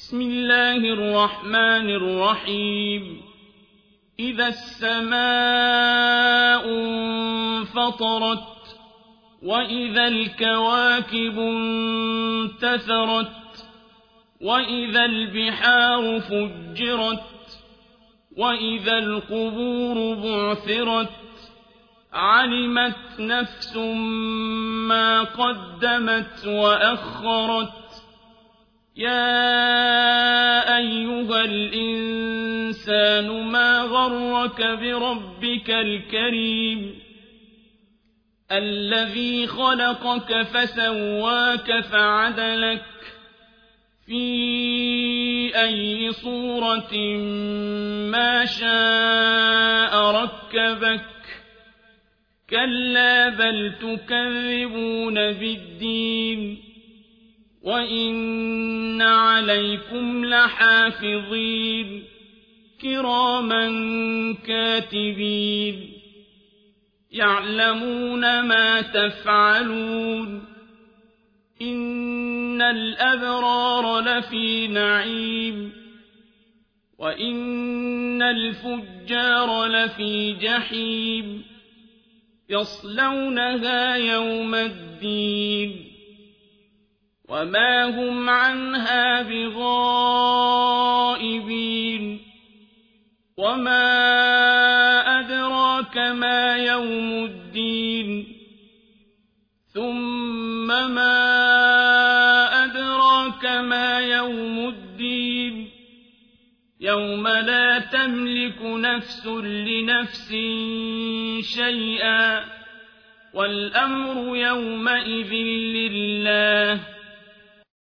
بسم الله الرحمن الرحيم إذا السماء انفطرت وإذا الكواكب انتثرت وإذا البحار فجرت وإذا القبور بعثرت علمت نفس ما قدمت وأخرت يا أيها الإنسان ما غرك بربك الكريم الذي خلقك فسواك فعدلك في أي صورة ما شاء ركبك كلا بل تكذبون بالدين وإن عليكم لحافظين كراما كاتبين يعلمون ما تفعلون إن الأبرار لفي نعيم وإن الفجار لفي جحيم يصلونها يوم الدين وما هم عنها بغائبين وما أدراك ما يوم الدين ثم ما أدراك ما يوم الدين يوم لا تملك نفس لنفس شيئا والأمر يومئذ لله